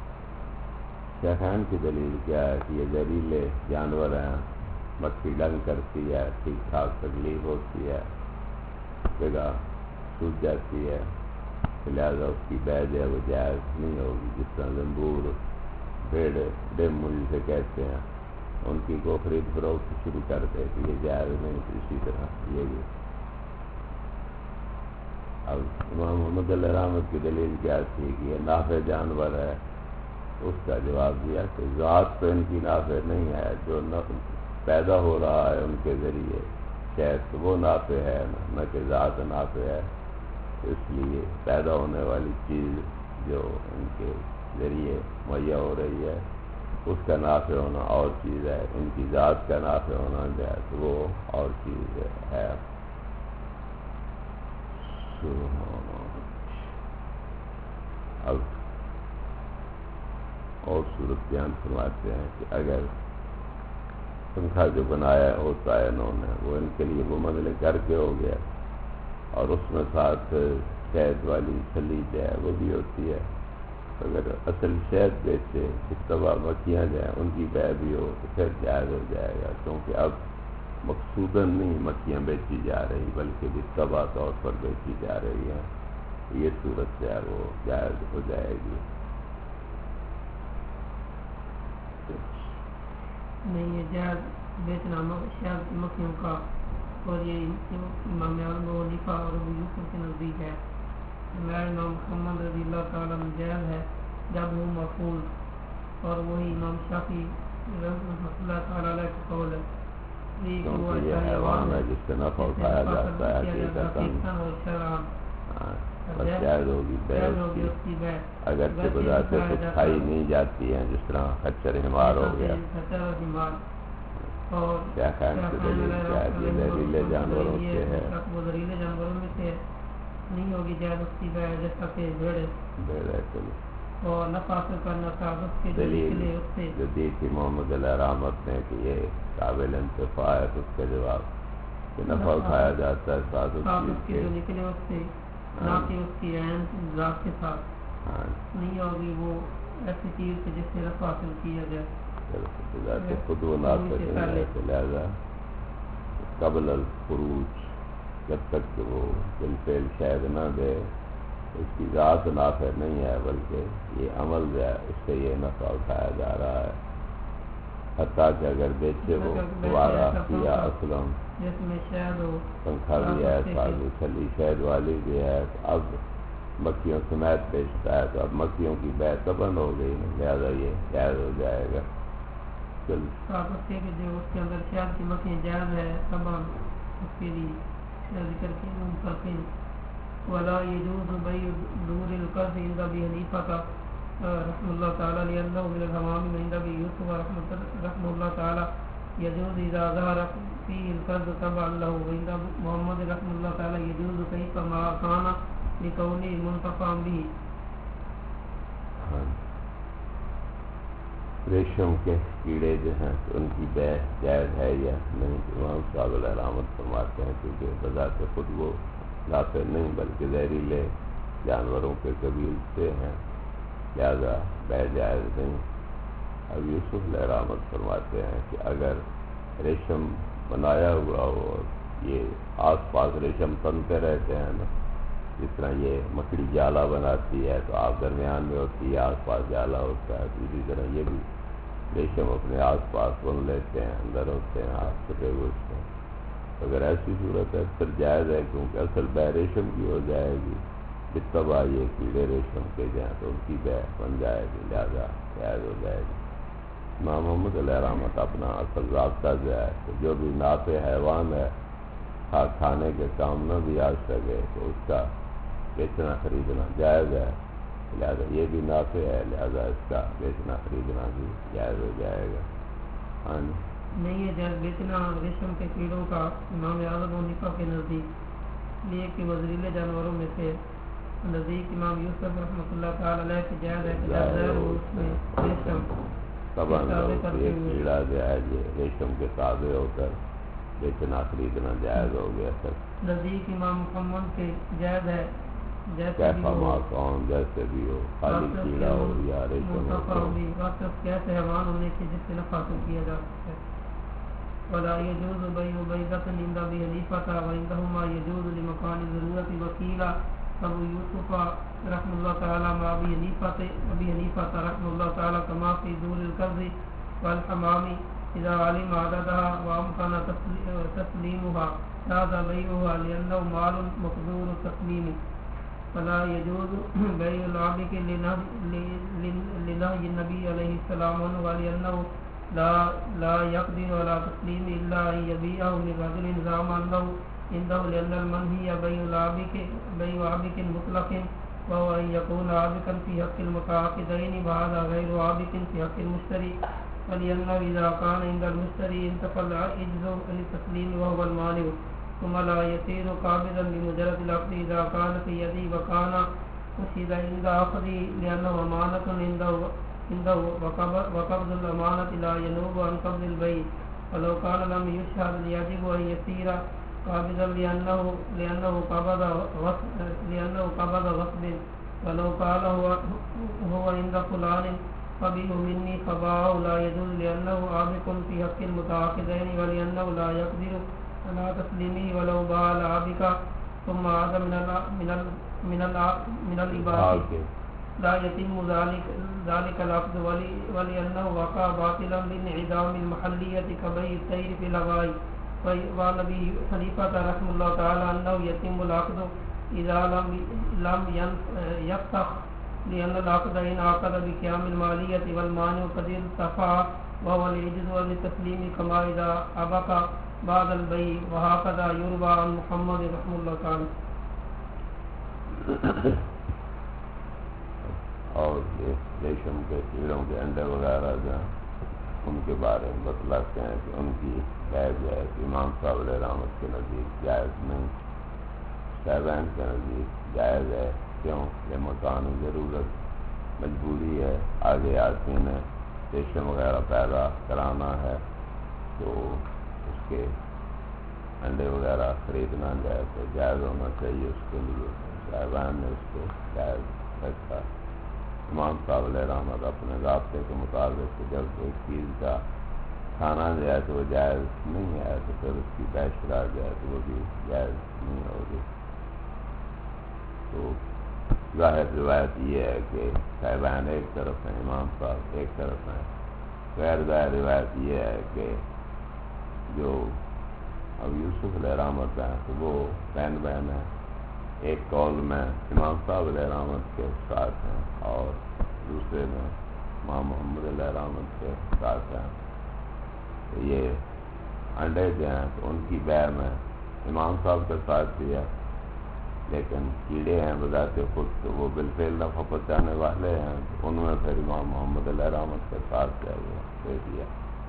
شیخین کی دلیل کیا ہے کہ یہ زہریلے جانور ہیں، مکھی ڈنگ کرتی ہے، ٹھیک ٹھاک تکلیف ہوتی ہے، جگہ سوج جاتی ہے، لہٰذا اس کی بیع جو ہے وہ جائز نہیں ہوگی. جس طرح زنبور، بھیڑ ڈم جسے کہتے ہیں، ان کی کو خرید فروخت شروع کر دے تو یہ جائز نہیں. تو اسی طرح یہ بھی. اب امام محمد علیہ رحمت کی دلیل کیا تھی کہ یہ نافع جانور ہے. اس کا جواب دیا کہ ذات تو ان کی نافع نہیں ہے، جو پیدا ہو رہا ہے ان کے ذریعے شاید تو وہ نافع ہے، نہ کہ ذات نافع ہے. اس لیے پیدا ہونے والی چیز جو ان کے ذریعے مہیا ہو رہی ہے اس کا نافع ہونا اور چیز ہے، ان کی ذات کا نافع ہونا جو ہے تو وہ اور چیز ہے. اب اور صورت بیان فرماتے ہیں کہ اگر پنکھا جو بنایا ہوتا ہے انہوں نے وہ ان کے لیے وہ منزل کر کے ہو گیا اور اس میں ساتھ شہد والی چھلی جو ہے وہ بھی ہوتی ہے، اگر اصل شہد بیچے اس طرح مکھیاں جو ہیں ان کی بیع بھی ہو تو پھر جائز ہو جائے گا. کیونکہ اب مقصوداً نہیں مکھیاں بیچی جا رہی بلکہ بالطبع طور پر بیچی جا رہی ہیں. یہ صورت جو ہے وہ جائز ہو جائے گی. نہیں یہ جائز بیچنا شہد مکھیوں کا، اور یہ امام ابو حنیفہ اور ابو یوسف کے نزدیک ہے. امام محمد رضی اللہ تعالیٰ عنہ جائز ہے جب وہ مفعول، اور وہی امام شافعی رحمۃ اللہ تعالیٰ علیہ کا قول ہے. کیونکہ یہ حیوان ہے جس سے نفع اٹھایا جاتا ہے حقیقتاً بس جائز ہوگی بیع. اگرچہ بذات خود کھائی نہیں جاتی ہیں، جس طرح خچر حمار ہو گیا. کیا خیال سے دلیل کیا ہے کہ زہریلے جانوروں سے ہے؟ وہ زہریلے جانوروں میں سے نہیں ہوگی جائز اس کی بیع، جیسا کہ بھیڑ ہے. اور نفع حاصل کرنا ثابت کے دلیل جو دی تھی محمد علیہ رحمت نے کہ یہ قابل انتفاع ہے، تو اس کا جواب کہ نفع اٹھایا جاتا ہے ساتھ اس چیز کے جو نکلے اس سے، نہ کہ اس کی عین ذات کے ساتھ نہیں ہوگی وہ ایسی چیز سے جس سے نفع حاصل کیا جائے. خود وہ نافع نہیں ہے، لہٰذا قبل الخروج جب تک کہ وہ بالفعل شاید نہ دے اس کی ذات نافع نہیں ہے، بلکہ یہ عمل جو ہے اس سے یہ نفع اٹھایا جا رہا ہے. حتیٰ کہ اگر بیچے ہو دوبارہ کیا اسلم جس میں شہد ہو، پنکھا بھی ہے، سازو چھلی شہد والی بھی ہے، اب مکھیوں سمیت بیچتا ہے تو اب مکھیوں کی بیع بند ہو گئی، لہٰذا یہ جائز ہو جائے گا. ثابت ہے کہ جو اس کے اندر شہد کی مکھیاں جائز ہے تب اس کے لیے ذکر کے منفرقین. ولا يجوز بيع دور القرض عند ابي حنيفه رحمه الله تعالى لانه من الحرام عند ابي يوسف رحمه الله تعالى يجوز اذا ظهر فيه القرض تبعا له، وعند محمد رحمه الله تعالى يجوز كيفما كان لكونه منتفعا به. ریشم کے کیڑے جو ہیں تو ان کی بے جائز ہے یا نہیں؟ امام صاحب علیہ رحمت فرماتے ہیں کیونکہ بذات خود وہ نافع نہیں بلکہ زہریلے جانوروں کے قبیل سے ہیں، لہذا بے جائز نہیں۔ اب یوسف علیہ رحمت فرماتے ہیں کہ اگر ریشم بنایا ہوا ہو اور یہ آس پاس ریشم تنتے رہتے ہیں نا، جس طرح یہ مکڑی جالا بناتی ہے تو آپ درمیان میں ہوتی ہے، آس پاس جالا ہوتا ہے، تو اسی طرح یہ بھی ریشم اپنے آس پاس بن لیتے ہیں، اندر ہوتے ہیں، آپ چھپے ہوئے ہوتے ہیں۔ اگر ایسی صورت ہے پھر جائز ہے، کیونکہ اصل بے ریشم کی ہو جائے گی، اتباع یہ کیڑے ریشم کے جائیں تو ان کی بے بن جائے گی، لہذا جائز ہو جائے گی۔ امام محمد علیہ رحمت اپنا اصل ضابطہ جو ہے کہ جو بھی نافع حیوان ہے کھانے کے کام نہ بھی آ سکے تو اس کا بیچنا خریدنا جائز ہے، لہذا یہ بھی نافع ہے، لہذا اس کا بیچنا خریدنا بھی جائز ہو جائے گا۔ ہاں جی، نہیں ہے جائز بیچنا ریشم کے کیڑوں کا امام اعظم حنیفہ کے نزدیک، لیے کہ وزریلے جانوروں میں سے نزدیک امام یوسف رحمۃ اللہ تعالی علیہ کی جائز ہے کہ جائز ہو اس میں ریشم یہ کیڑا جو ہے یہ ریشم کے تابع ہو کر بیچنا خریدنا جائز ہو گیا سر۔ نزدیک امام محمد کے جائز ہے کیفا معصوم جیسے بھی ہو، خالی کیڑا ہو یا ریشم ہو، کیسے حیوان ہونے کے جس سے نفع حاصل کیا جا سکتا ہے۔ ولا يجوز بيع بيضة عند أبي حنيفة وعندهما يجوز لمكان ضرورة وكيلا أبو يوسف رحمه الله تعالى مع أبي حنيفة رحمه الله تعالى كما في ذول الكرز والحمام إذا علم عددها وأمكن تسليمها هذا بيعها لأنه مال مقدور التسليم، فلا يجوز بيع العابق لنهي النبي عليه السلام عنه ولأنه لا يقدر على تسليم إلا أن يبيعه من رجل زعم أنه عنده، لأن المنهي بيع عابق مطلق وهو أن يكون عابقا في حق المتعاقدين وهذا غير عابق في حق المشتري، ولأنه إذا كان عند المشتري انتفى العجز عن التسليم وهو المانع، ثم لا يصير قابضا بمجرد العقد إذا كان في يده وكان رشيدا عند أخذه لأنه أمانة عنده وقبض الأمانة لا ينوب عن قبض البيع، ولو كان لم يشهد يجب أن يصير قابضا لأنه قبض غصب، ولو قال هو عند فلان فبيه مني فباعه لا يجوز لأنه عابق في حق المتعاقدين ولأنه لا يقدر على تسليمه، ولو باع العابق ثم عاد من الإباحة لا يتم ذلك العقد ولأنه وقع باطلا لانعدام المحلية كبيع الطير في الهواء، وعن أبي حنيفة رحمه الله تعالى أنه يتم العقد إذا لم يفسخ، لأن العقد إن عقد بقيام المالية والمانع قد ارتفع وهو العجز عن التسليم كما إذا أبق بعد البيع، وهكذا يروى عن محمد رحمه الله تعالى۔ اور یہ ریشم کے کیڑوں کے انڈے وغیرہ جو ہیں ان کے بارے میں بتلاتے ہیں کہ ان کی جائز ہے، امام صاحب علیہ رحمت کے نزدیک جائز نہیں، صاحبین کے نزدیک جائز ہے، کیوں؟ یہ مکانی ضرورت مجبوری ہے، آگے آدمی نے ریشم وغیرہ پیدا کرانا ہے تو اس کے انڈے وغیرہ خریدنا جائے تو جائز ہونا چاہیے، اس کے لیے صاحبان نے اس کو جائز رکھا۔ امام صاحب علیہ رحمت اپنے ضابطے کے مطابق جب ایک چیز کا کھانا جائے تو وہ جائز نہیں ہے تو پھر اس کی بیع شرع جائے تو وہ بھی جائز نہیں ہوگی۔ تو ظاہر روایت یہ ہے کہ صاحبان ایک طرف ہیں، امام صاحب ایک طرف ہیں، غیر ظاہر روایت یہ ہے کہ جو اب یوسف علیہ رحمت ہیں تو وہ بین ہیں، ایک قول میں امام صاحب علیہ رحمت کے ساتھ ہیں اور دوسرے میں امام محمد علیہ رحمت کے ساتھ ہیں، تو یہ انڈے جو ہیں تو ان کی بیع میں امام صاحب کے ساتھ بھی ہے، لیکن کیڑے ہیں بذات خود تو وہ بالفعل نفع پہنچانے والے ہیں، ان میں پھر امام محمد علیہ رحمت کے ساتھ جو ہے وہ دے دیا۔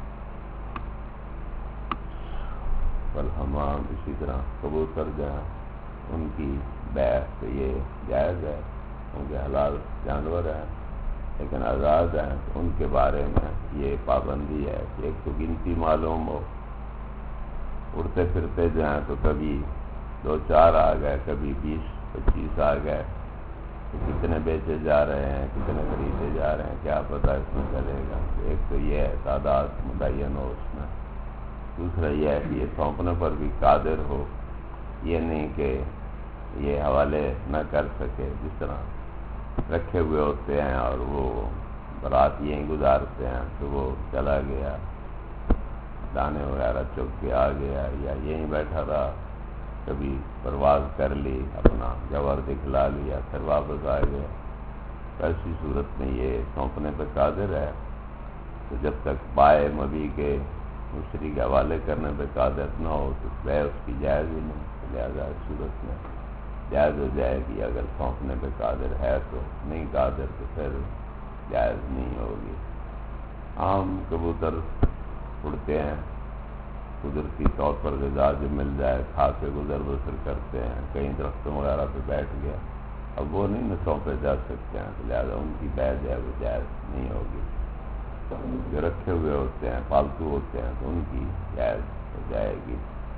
والحمام اسی طرح کبوتر جو ہیں ان کی بیع تو یہ جائز ہے کیونکہ حلال جانور ہیں، لیکن آزاد ہیں تو ان کے بارے میں یہ پابندی ہے کہ ایک تو گنتی معلوم ہو، اڑتے پھرتے جو ہیں تو کبھی 2-4 آ گئے، کبھی 20-25 آ گئے، تو کتنے بیچے جا رہے ہیں، کتنے خریدے جا رہے ہیں، کیا پتہ اس میں چلے گا۔ ایک تو یہ ہے تعداد متعین ہو اس میں، دوسرا یہ ہے کہ یہ سونپنے پر بھی قادر ہو، یہ نہیں کہ یہ حوالے نہ کر سکے، جس طرح رکھے ہوئے ہوتے ہیں اور وہ برات یہیں گزارتے ہیں تو وہ چلا گیا، دانے وغیرہ چک کے آ گیا، یا یہیں بیٹھا رہا، کبھی پرواز کر لی، اپنا جوہر دکھلا لیا، پھر واپس آ گیا۔ ایسی صورت میں یہ سونپنے پہ قادر ہے، تو جب تک بائع مبیع کے مشتری کے حوالے کرنے پہ قادر نہ ہو تو بیع اس کی جائز ہی نہیں، لہٰذا اس صورت میں جائز ہو جائے گی۔ اگر سونپنے پہ قادر ہے تو، نہیں قادر تو پھر جائز نہیں ہوگی۔ عام کبوتر اڑتے ہیں، قدرتی طور پر غذا جو مل جائے کھا کے گزر بسر کرتے ہیں، کہیں درختوں وغیرہ پہ بیٹھ گیا، اب وہ نہیں نہ سونپے جا سکتے ہیں، تو لہٰذا ان کی بیع جو ہے وہ جائز نہیں ہوگی۔ جو رکھے ہوئے ہوتے ہیں، پالتو ہوتے ہیں، تو ان کی جائز ہو جائے گی۔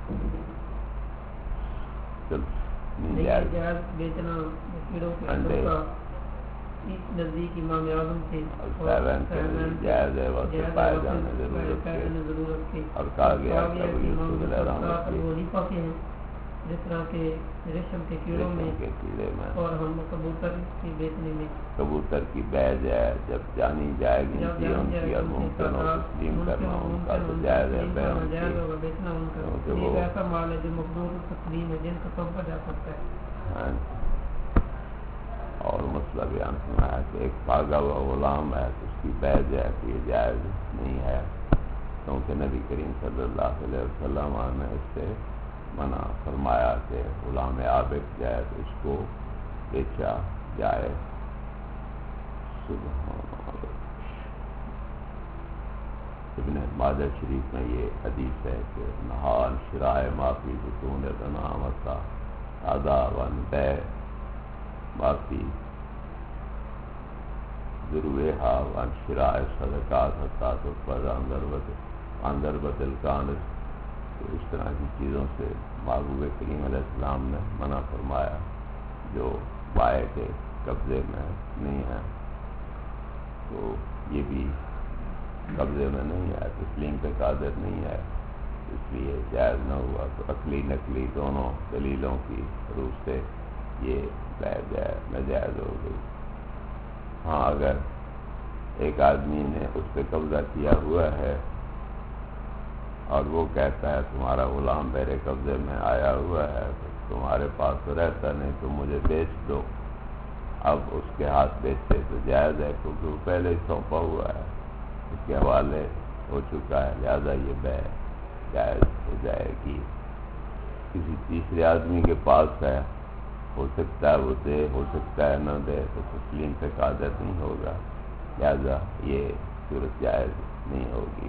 جائز بیچنا کیڑوں کے انڈے نزدیک امام اعظم کے جائز ہے، وقت پائے جانے ضرورت کے، اور کہا گیا کہ ابو یوسف علیہ السلام ابو حنیفہ کے ہیں، جس طرح کے ریشم کے کیڑوں میں اور ہم کبوتر کی بیچنے میں، کبوتر کی بیع ہے جب جانی جائے گی ان کی اور ممکن ہو تسلیم کرنا ان کا تو جائز ہے بیع ان کی، بیچنا ان کا ایک ایسا مال ہے جو مقدور تسلیم ہے، جن کا سونپا جا سکتا ہے۔ اور مسئلہ بیان سنا ہے کہ ایک پاگا ہوا غلام ہے تو اس کی بیع ہے کہ یہ جائز نہیں ہے، کیونکہ نبی کریم صلی اللہ علیہ وسلم نے اس سے منع فرمایا کہ غلام عابد جائے تو اس کو بیچا جائے۔ ابن ماجہ شریف میں یہ حدیث ہے کہ نہال شرائع معافی بطون غنام ادا ون بیع معافی ذروحا وان شرائع صدقات حتی تحفظ عن ضربۃ القانص، تو اس طرح کی چیزوں سے محبوب کریم علیہ السلام نے منع فرمایا جو بائع کے قبضے میں نہیں ہے، تو یہ بھی قبضے میں نہیں ہے، تسلیم پہ قادر نہیں ہے، اس لیے جائز نہ ہوا۔ تو عقلی نقلی دونوں دلیلوں کی روح سے یہ بیع ناجائز ہو گئی۔ ہاں اگر ایک آدمی نے اس پہ قبضہ کیا ہوا ہے اور وہ کہتا ہے تمہارا غلام میرے قبضے میں آیا ہوا ہے، تمہارے پاس تو رہتا نہیں، تو مجھے بیچ دو، اب اس کے ہاتھ بیچے تو جائز ہے کیونکہ وہ پہلے ہی سونپا ہوا ہے، اس کے حوالے ہو چکا ہے، لہٰذا یہ بیع جائز ہو جائے گی۔ کسی تیسرے آدمی کے پاس ہے، ہو سکتا ہے وہ دے، ہو سکتا ہے نہ دے، تو تسلیم پہ قادر نہیں ہوگا، لہذا یہ صورت جائز نہیں ہوگی۔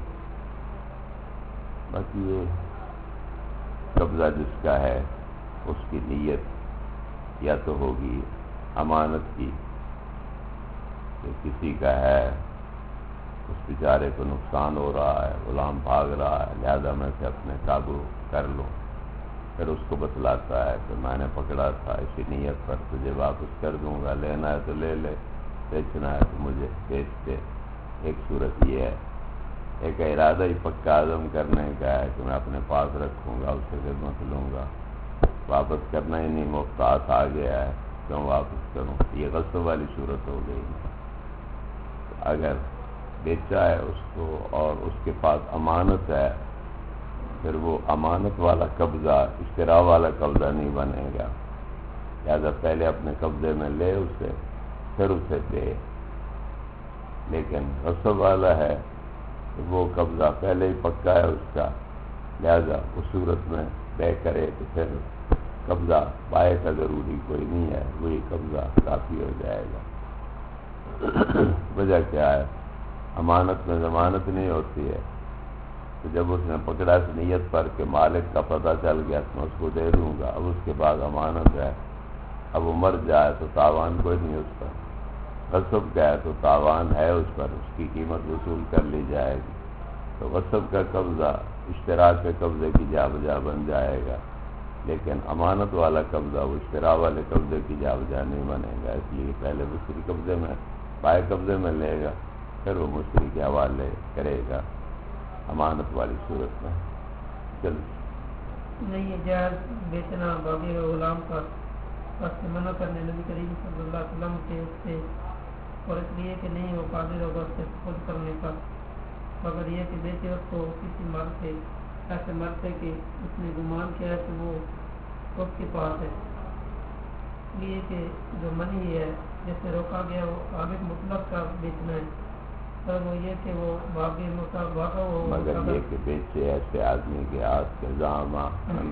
باقی یہ قبضہ جس کا ہے اس کی نیت یا تو ہوگی امانت کی کہ کسی کا ہے، اس بیچارے کو نقصان ہو رہا ہے، غلام بھاگ رہا ہے، لہذا میں اسے اپنے قابو کر لوں، پھر اس کو بتلاتا ہے کہ میں نے پکڑا تھا اسی نیت پر، تجھے واپس کر دوں گا، لینا ہے تو لے لے، بیچنا ہے تو مجھے بیچ دے۔ ایک صورت یہ ہے۔ ایک ارادہ ہی پکا عزم کرنے کا ہے کہ میں اپنے پاس رکھوں گا، اس سے خدمت لوں گا، واپس کرنا ہی نہیں، محتاط آ گیا ہے، کیوں واپس کروں، یہ غصب والی صورت ہو گئی۔ اگر بیچا ہے اس کو اور اس کے پاس امانت ہے، پھر وہ امانت والا قبضہ اشترا والا قبضہ نہیں بنے گا، لہذا پہلے اپنے قبضے میں لے اسے، پھر اسے دے۔ لیکن غصب والا ہے تو وہ قبضہ پہلے ہی پکا ہے اس کا، لہذا اس صورت میں بیع کرے تو پھر قبضہ بائع کا ضروری کوئی نہیں ہے، وہی قبضہ کافی ہو جائے گا۔ وجہ کیا ہے؟ امانت میں ضمانت نہیں ہوتی ہے، تو جب اس نے پکڑا اس نیت پر کہ مالک کا پتہ چل گیا تو میں اس کو دے دوں گا، اب اس کے بعد امانت ہے، اب وہ مر جائے تو تاوان کوئی نہیں اس پر، غصب کا ہے تو تاوان ہے اس پر، اس کی قیمت وصول کر لی جائے گی. تو غصب کا قبضہ اشتراک کے قبضے کی جا بجا بن جائے گا، لیکن امانت والا قبضہ وہ اشتراک والے قبضے کی جا بجا نہیں بنے گا. اس لیے پہلے مشتری قبضے میں بائیں قبضے میں لے گا، پھر وہ مشتری کے حوالے کرے گا امانت والی صورت میں. چل نہیں یہ جائز بیچنا باغی غلام کا بس منع کرنے نبی کریم صلی اللہ علیہ وسلم کے اس سے، اور اس لیے کہ نہیں وہ قادر ہوگا اس سے خود کرنے کا، مگر یہ کہ بیچے اس کو کسی مرد سے ایسے مرد سے کہ اس نے گمان کیا ہے کہ وہ اس کے پاس ہے. اس لیے کہ جو منی ہے جس سے روکا گیا وہ عابد مطلق کا بیچنا ہے، اور وہ یہ کہ وہ باغی مطابق ہو. مگر یہ کہ بیچے ایسے آدمی کے ہاتھ کے زامہ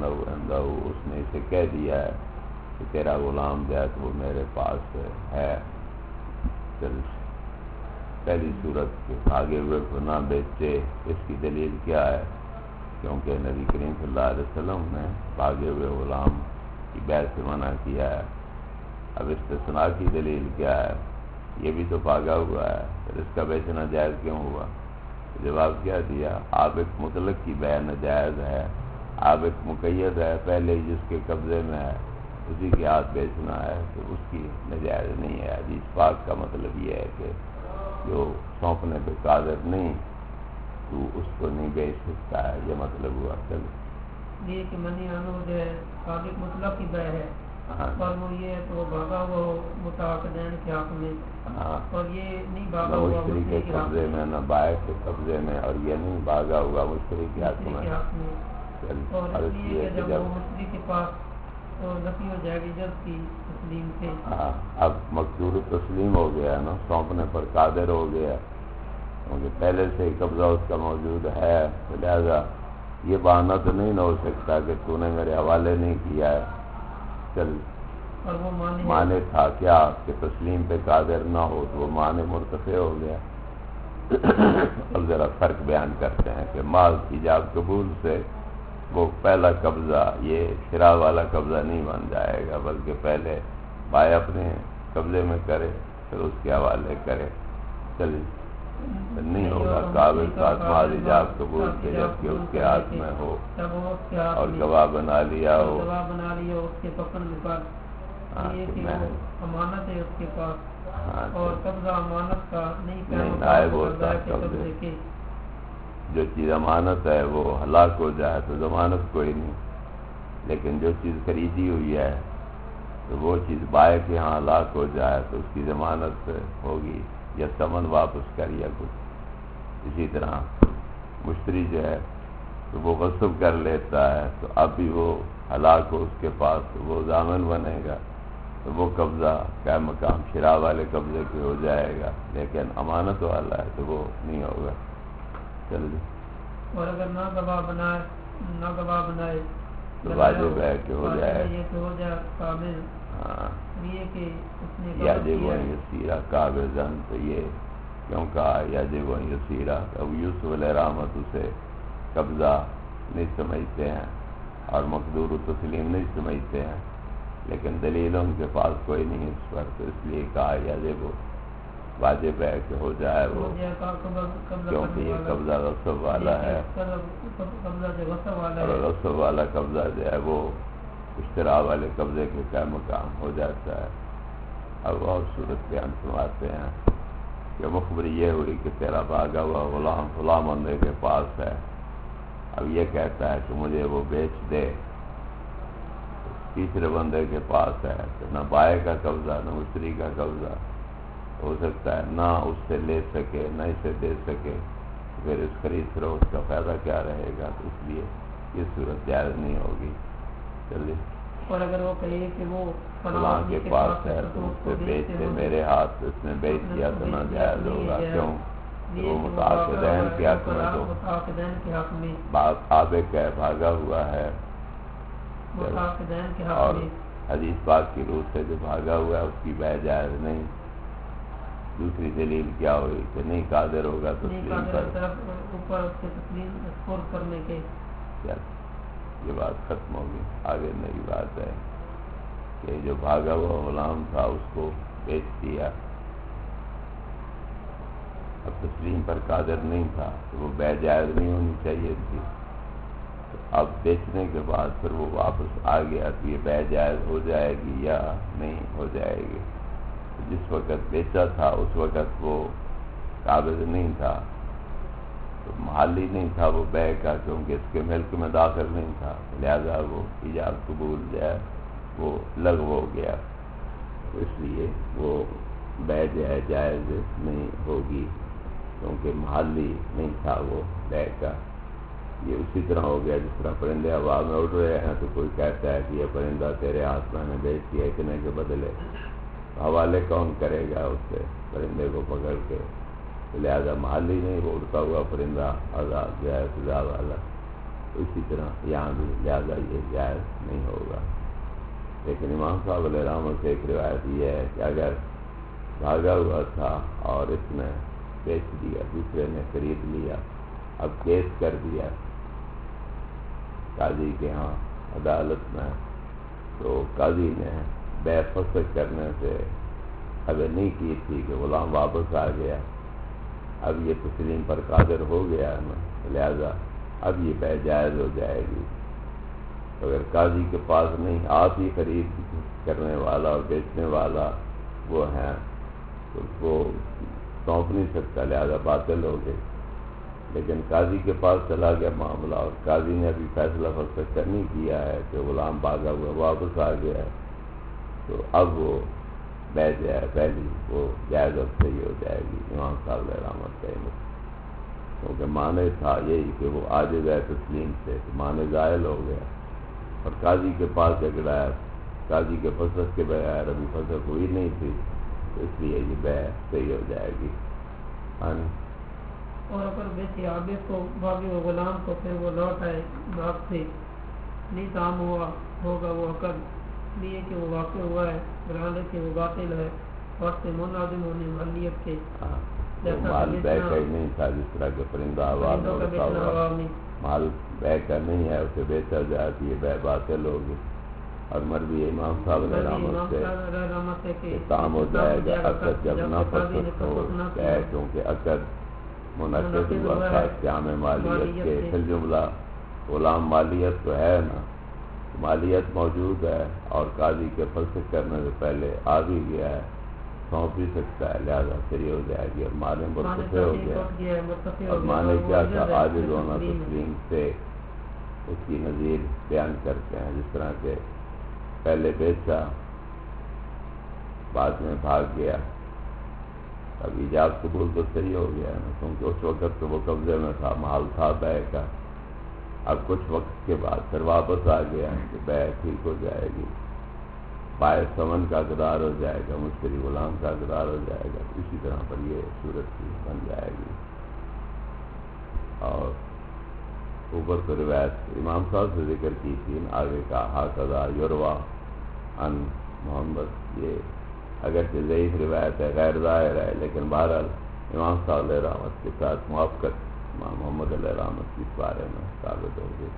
اس نے اسے کہہ دیا ہے کہ تیرا غلام جو ہے تو وہ میرے پاس ہے. چل پہلی صورت کے آگے ہوئے کو نہ بیچے، اس کی دلیل کیا ہے؟ کیونکہ نبی کریم صلی اللہ علیہ وسلم نے بھاگے ہوئے غلام کی بیع سے منع کیا ہے. اب استثناء کی دلیل کیا ہے؟ یہ بھی تو بھاگا ہوا ہے، پھر اس کا بیچنا جائز کیوں ہوا؟ جواب کیا دیا؟ عابد مطلق کی بیع ناجائز ہے، عابد مقید ہے، پہلے ہی جس کے قبضے میں ہے اسی کے ہاتھ بیچنا ہے تو اس کی ناجائز نہیں ہے. حدیث پاک کا مطلب یہ ہے کہ جو سونپنے پہ قادر نہیں تو اس کو نہیں بیچ سکتا ہے، یہ مطلب ہوا. چلو یہ کہ منی آنو جو ہے عابد مطلق کی بیع ہے، اور وہ یہ ہے تو وہ بھاگا وہ متعاقدین کے حق میں، اور یہ نہیں بھاگا ہوا مشتری کے قبضے میں، نہ بائع کے قبضے میں، اور یہ نہیں بھاگا ہوا مشتری کے حق میں. اور اس لیے کہ جب وہ مشتری کے پاس تو نفی ہو جائے گی جب کی تسلیم سے. اب مقدور تسلیم ہو گیا نا، سونپنے پر قادر ہو گیا، کیونکہ پہلے سے ہی قبضہ اس کا موجود ہے، تو لہذا یہ بہانہ تو نہیں نہ ہو سکتا کہ تو نے میرے حوالے نہیں کیا ہے. چل اور وہ معنی تھا کیا کہ تسلیم پہ قادر نہ ہو تو وہ معنی مرتفع ہو گیا. اب ذرا فرق بیان کرتے ہیں کہ مال کی ایجاب قبول سے وہ پہلا قبضہ یہ شراء والا قبضہ نہیں بن جائے گا، بلکہ پہلے بائع اپنے قبضے میں کرے پھر اس کے حوالے کرے. چلیے نہیں ہوگا قابل ساتھ مال ایجاب قبول سے جبکہ اس کے ہاتھ میں ہو اور گواہ بنا لیا ہو. اس کے پکڑ میں پر یہ کہ وہ امانت ہے اس کے پاس، اور قبضہ امانت کا نہیں نائب ہوتا قبضے کے. جو چیز امانت ہے وہ ہلاک ہو جائے تو ضمانت کوئی نہیں، لیکن جو چیز خریدی ہوئی ہے تو وہ چیز بائع کے ہاں ہلاک ہو جائے تو اس کی ضمانت ہوگی یا ثمن واپس کر یا کچھ. اسی طرح مشتری جو ہے تو وہ غصب کر لیتا ہے تو اب بھی وہ ہلاک ہو اس کے پاس تو وہ ضامن بنے گا، تو وہ قبضہ کا مقام شراء والے قبضے پہ ہو جائے گا، لیکن امانت والا ہے تو وہ نہیں ہوگا. چل اور اگر نہ گواہ بنائے تو واجب ہے کہ ہو جائے. یہ تو ہو جائے قابل. یہ کہ اس نے یاجب و یسیرہ قابضاً، تو یہ کیوں کہا یاجب و یسیرہ؟ اب یوسف علیہ رحمت اسے قبضہ نہیں سمجھتے ہیں اور مقدور تسلیم نہیں سمجھتے ہیں، لیکن دلیل ان کے پاس کوئی نہیں اس پر، تو اس لیے کہا یاجب واجب ہے کہ ہو جائے وہ، کیونکہ یہ قبضہ غصب والا ہے، اور غصب والا قبضہ جو ہے وہ اشتراء والے قبضے کے کیا مقام ہو جاتا ہے. اب اور صورت بیان سناتے ہیں کہ مخبری یہ ہوئی کہ تیرا بھاگا ہوا غلام فلاں بندے کے پاس ہے، اب یہ کہتا ہے کہ مجھے وہ بیچ دے. تیسرے بندے کے پاس ہے تو نہ بائع کا قبضہ نہ مشتری کا قبضہ، ہو سکتا ہے نہ اس سے لے سکے نہ اسے دے سکے، پھر اس خرید فروخت کا فائدہ کیا رہے گا؟ تو اس لیے یہ صورت جائز نہیں ہوگی. چلیے اور اگر وہ کہے کہ وہ فلاں کے پاس ہے تو اس سے بیچ دے میرے ہاتھ، اس نے بیچ دیا تو نہ جائز ہوگا. کیوں؟ وہ متعاقدین کے حق میں تو بات عابد ہے، بھاگا ہوا ہے، اور حدیث پاک کی روح سے جو بھاگا ہوا ہے اس کی بیع جائز نہیں. دوسری دلیل کیا ہوئی کہ نہیں قادر ہوگا تسلیم پر. یہ بات ختم ہوگی. آگے نئی بات ہے کہ جو بھاگا ہوا غلام تھا اس کو بیچ دیا اب تسلیم پر قادر نہیں تھا تو وہ بے جائز نہیں ہونی چاہیے تھی. اب بیچنے کے بعد پھر وہ واپس آ گیا تو یہ بے جائز ہو جائے گی یا نہیں ہو جائے گی. جس وقت بیچا تھا اس وقت وہ قابض نہیں تھا، تو محلی نہیں تھا وہ بے کا، کیونکہ اس کے ملک میں داخل نہیں تھا، لہذا وہ ایجاب قبول جو ہے وہ لغو ہو گیا. اس لیے وہ بے جائز نہیں ہوگی کیونکہ محلی نہیں تھا وہ بے کا. یہ اسی طرح ہو گیا جس طرح پرندے ہوا میں اڑ رہے ہیں تو کوئی کہتا ہے کہ یہ پرندہ تیرے ہاتھ میں نے بیچ دیا اتنے کے بدلے، حوالے کون کرے گا اس سے پرندے کو پکڑ کے؟ لہذا محلی نہیں، وہ اڑتا ہوا پرندہ آزاد جو ہے سزا والا. اسی طرح یہاں بھی لہذا یہ جائز نہیں ہوگا. لیکن امام صاحب علیہ رحمت سے ایک روایت یہ ہے کہ اگر بھاگا ہوا تھا اور اس نے بیچ دیا، دوسرے نے خرید لیا، اب کیس کر دیا قاضی کے ہاں عدالت میں، تو قاضی نے بے فسخ کرنے سے اگر نہیں کی تھی کہ غلام واپس آ گیا، اب یہ تسلیم پر قادر ہو گیا ہے نا، لہذا اب یہ بے جائز ہو جائے گی. اگر قاضی کے پاس نہیں، آپ ہی خرید کرنے والا اور بیچنے والا وہ ہیں تو وہ سونپ نہیں سکتا، لہذا باطل ہو گئی. لیکن قاضی کے پاس چلا گیا معاملہ اور قاضی نے ابھی فیصلہ فسخ نہیں کیا ہے کہ غلام بھاگا ہوا واپس آ گیا ہے، تو اب وہ بے جائے پہلی وہ جائز اب صحیح ہو جائے گی امام صاحب علیہ رحمت کہیں گے. کیونکہ معنی تھا یہی کہ وہ عاجز ہے تسلیم سے، تو معنی زائل ہو گیا اور قاضی کے پاس جھگڑا ہے، قاضی کے فسخ کے بغیر ابھی فسخ ہوئی نہیں تھی، تو اس لیے یہ بے صحیح ہو جائے گی. اور اگر بیچے عابد کو بھاگے وہ غلام کو پھر وہ لوٹ آئے باغ سے، نہیں کام ہوا ہوگا وہ عقد لیے کہ وہ واقع ہوا ہے، برآمد کہ وہ باطل ہے اور سے مناظم ہونے محلیت کے مال بے کا ہی نہیں تھا. جس طرح کے پرندہ ہوا میں اڑتا ہوا مال بے کا نہیں ہے، اسے بیچا جائے تو یہ بے باطل ہوگی. اور مرضی امام صاحب علیہ رحمت سے کہ کام ہو جائے گا عقد جب نہ فسخ ہو جائے، کیونکہ عقد منعقد ہوا تھا قیام مالیت کے. پھر جملہ غلام مالیت تو ہے نا، مالیت موجود ہے اور قاضی کے فسخ کرنے سے پہلے آ بھی گیا ہے، سونپ بھی سکتا ہے، لہذا صحیح ہو جائے گی. اور معنی مرتفع ہو گیا، اور معنی کیا تھا؟ عاجز ہونا تسلیم سے. اس کی نظیر بیان کرتے ہیں جس طرح کہ پہلے بیچا بعد میں بھاگ گیا، اب ایجاب قبول تو صحیح ہو گیا نا، کیونکہ اس وقت تو وہ قبضے میں تھا، مال تھا بے کا. اب کچھ وقت کے بعد پھر واپس آ گیا کہ بے ٹھیک ہو جائے گی، باعث ثمن کا اقرار ہو جائے گا، مشتری غلام کا اقرار ہو جائے گا. اسی طرح پر یہ صورت کی بن جائے گی. اور اوپر تو روایت امام صاحب سے ذکر کی تھی، آگے کا ہاکذا یروا عن محمد، یہ اگرچہ ضعیف روایت ہے، غیر ظاہر ہے، لیکن بہرحال امام صاحب علیہ رحمت کے ساتھ موافقت امام محمد علیہ رحمت کے بارے میں ثابت ہو گئی.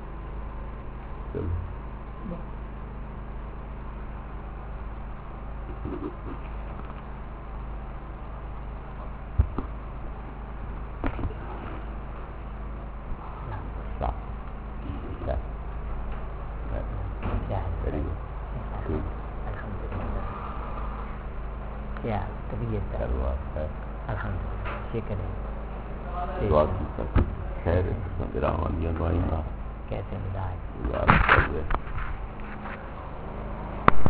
کیسے مزاج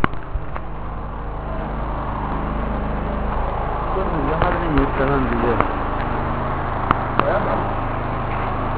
یہاں نہیں